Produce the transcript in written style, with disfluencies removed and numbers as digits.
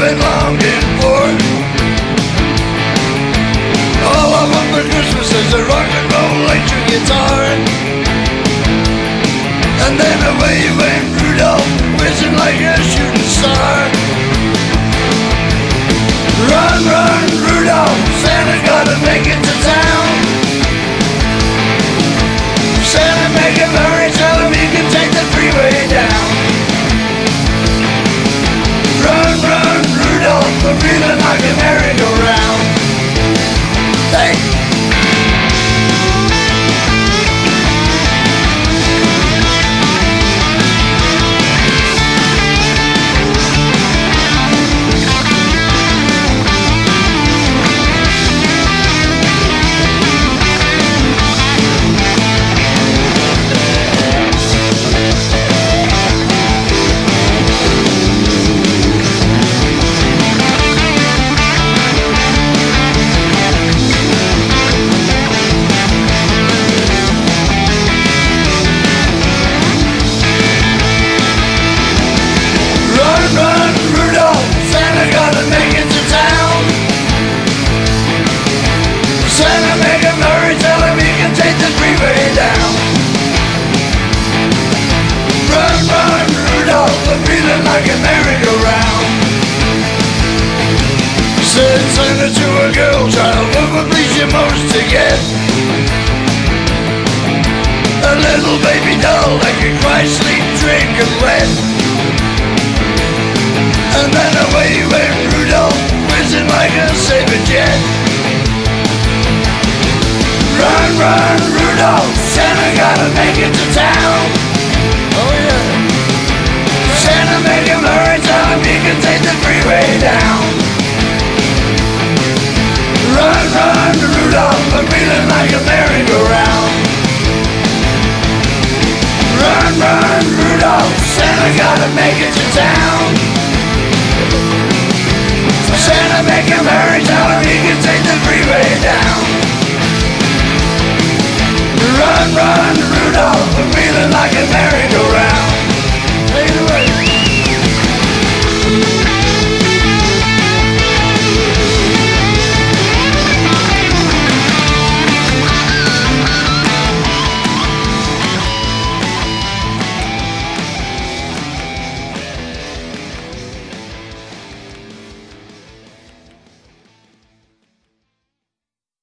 been longing for. All I want for Christmas is a rock and roll electric guitar. And then away went Rudolph, whizzing like a shooting star. Run, run, Rudolph, Santa gotta make it to town. Santa, make him hurry, tell him he can take the freeway down. Run, run, Rudolph, I'm feeling like a merry-go-round. Hey! Like a merry-go-round. Said Santa to a girl child, what would please you most to get? A little baby doll that could cry, sleep, drink and wet. And then away went Rudolph, whizzing like a saber jet. Run, run, Rudolph, Santa gotta make it to town. Oh yeah. Santa, make him hurry, tell him he can take the freeway down. Run, run, Rudolph, I'm feeling like a merry-go-round. Run, run, Rudolph, Santa gotta make it to town. Santa, make him hurry, tell him he can take the freeway down. Run, run, Rudolph, I'm feeling like a merry-go-round.